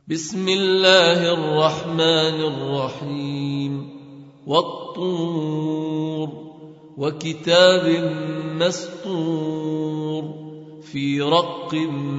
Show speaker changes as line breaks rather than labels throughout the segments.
بسم الله الرحمن الرحيم. والطور وكتاب مسطور في رق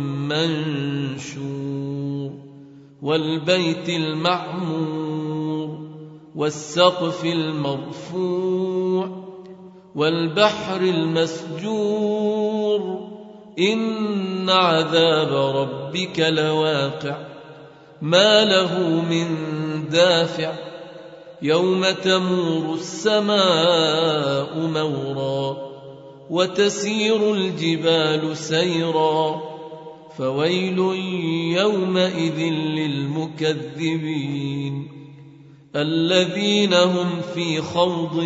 منشور والبيت المعمور والسقف المرفوع والبحر المسجور إن عذاب ربك لواقع ما له من دافع يوم تمور السماء مورا وتسير الجبال سيرا فويل يومئذ للمكذبين الذين هم في خوض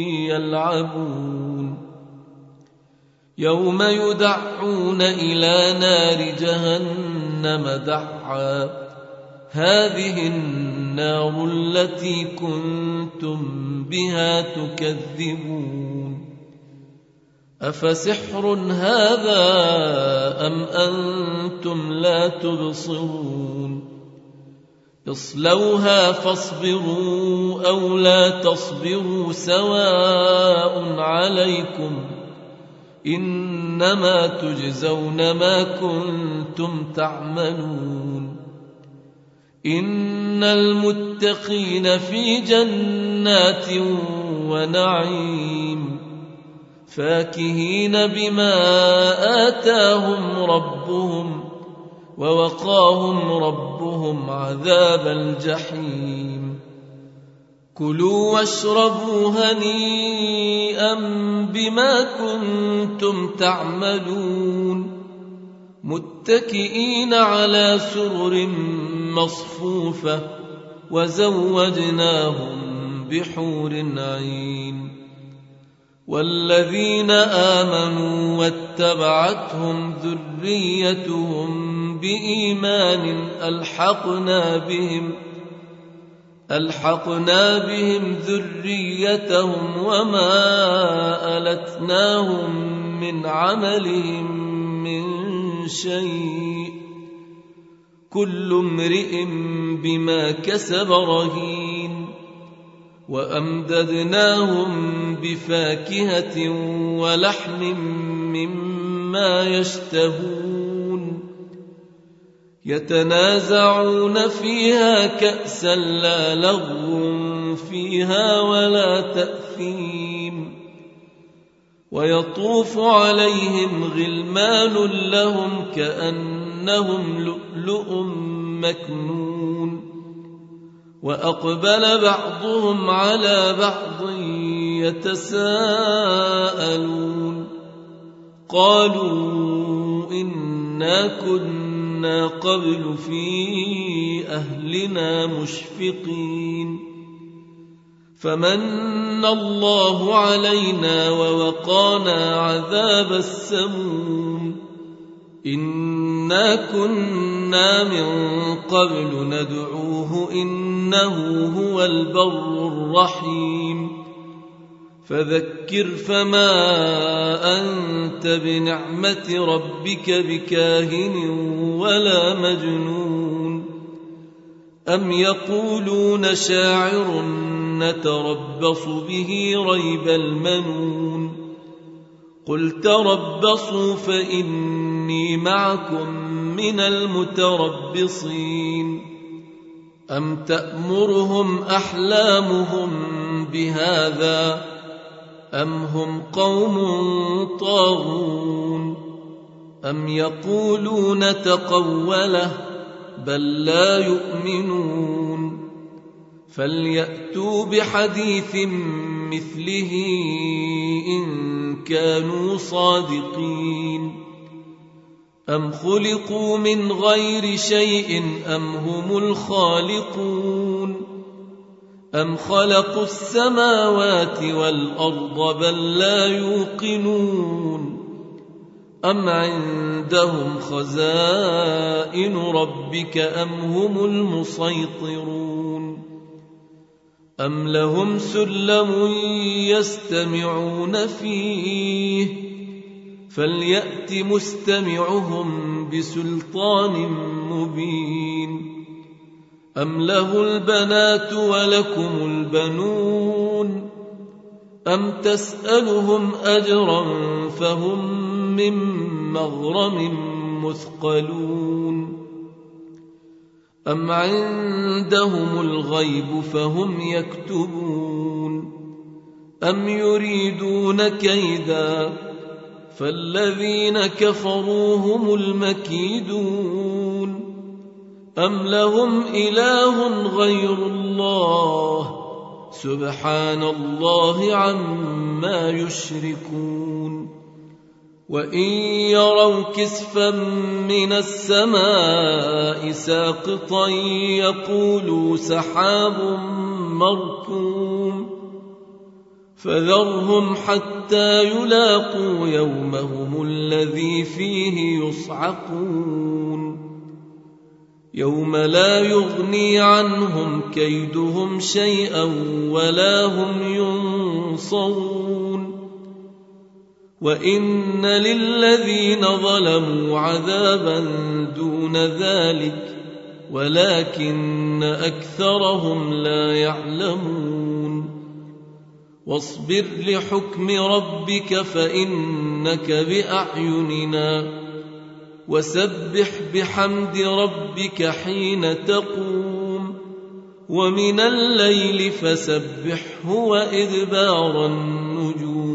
يلعبون يوم يدعون إلى نار جهنم دعا هذه النار التي كنتم بها تكذبون أفسحر هذا أم أنتم لا تبصرون اصلوها فاصبروا أو لا تصبروا سواء عليكم إنما تجزون ما كنتم تعملون إن المتقين في جنات ونعيم فاكهين بما آتاهم ربهم ووقاهم ربهم عذاب الجحيم كلوا واشربوا هنيئا بما كنتم تعملون متكئين على سرر مصفوفة وزوجناهم بحور عين والذين آمنوا واتبعتهم ذريتهم بإيمان ألحقنا بهم ذريتهم وما ألتناهم من عملهم من شيء كل امرئ بما كسب رهين وأمددناهم بفاكهة ولحم مما يشتهون يتنازعون فيها كأسا لا لغو فيها ولا تأثيم ويطوف عليهم غلمان لهم كأنهم لؤلؤ مكنون وأقبل بعضهم على بعض يتساءلون قالوا إنا كنا قبل في أهلنا مشفقين فمن الله علينا ووقانا عذاب السموم إنا كنا من قبل ندعوه إنه هو البر الرحيم فذكر فما أنت بنعمة ربك بكاهن ولا مجنون أم يقولون شاعر نتربص به ريب المنون قل تربصوا فإني معكم من المتربصين أم تأمرهم أحلامهم بهذا أم هم قوم طاغون أم يقولون تقوله بل لا يؤمنون فليأتوا بحديث مثله إن كانوا صادقين أم خلقوا من غير شيء أم هم الخالقون أم خلقوا السماوات والأرض بل لا يوقنون أم عندهم خزائن ربك أم هم المسيطرون أم لهم سلم يستمعون فيه فليأت مستمعهم بسلطان مبين أم له البنات ولكم البنون أم تسألهم أجرا فهم من مغرم مثقلون أم عندهم الغيب فهم يكتبون أم يريدون كيدا فالذين كفروا هم المكيدون أم لهم إله غير الله سبحان الله عما يشركون وإن يروا كسفا من السماء ساقطا يقولوا سحاب مركوم فذرهم حتى يلاقوا يومهم الذي فيه يصعقون يوم لا يغني عنهم كيدهم شيئا ولا هم ينصرون وإن للذين ظلموا عذابا دون ذلك ولكن أكثرهم لا يعلمون واصبر لحكم ربك فإنك بأعيننا وسبح بحمد ربك حين تقوم ومن الليل فسبحه وإدبار النجوم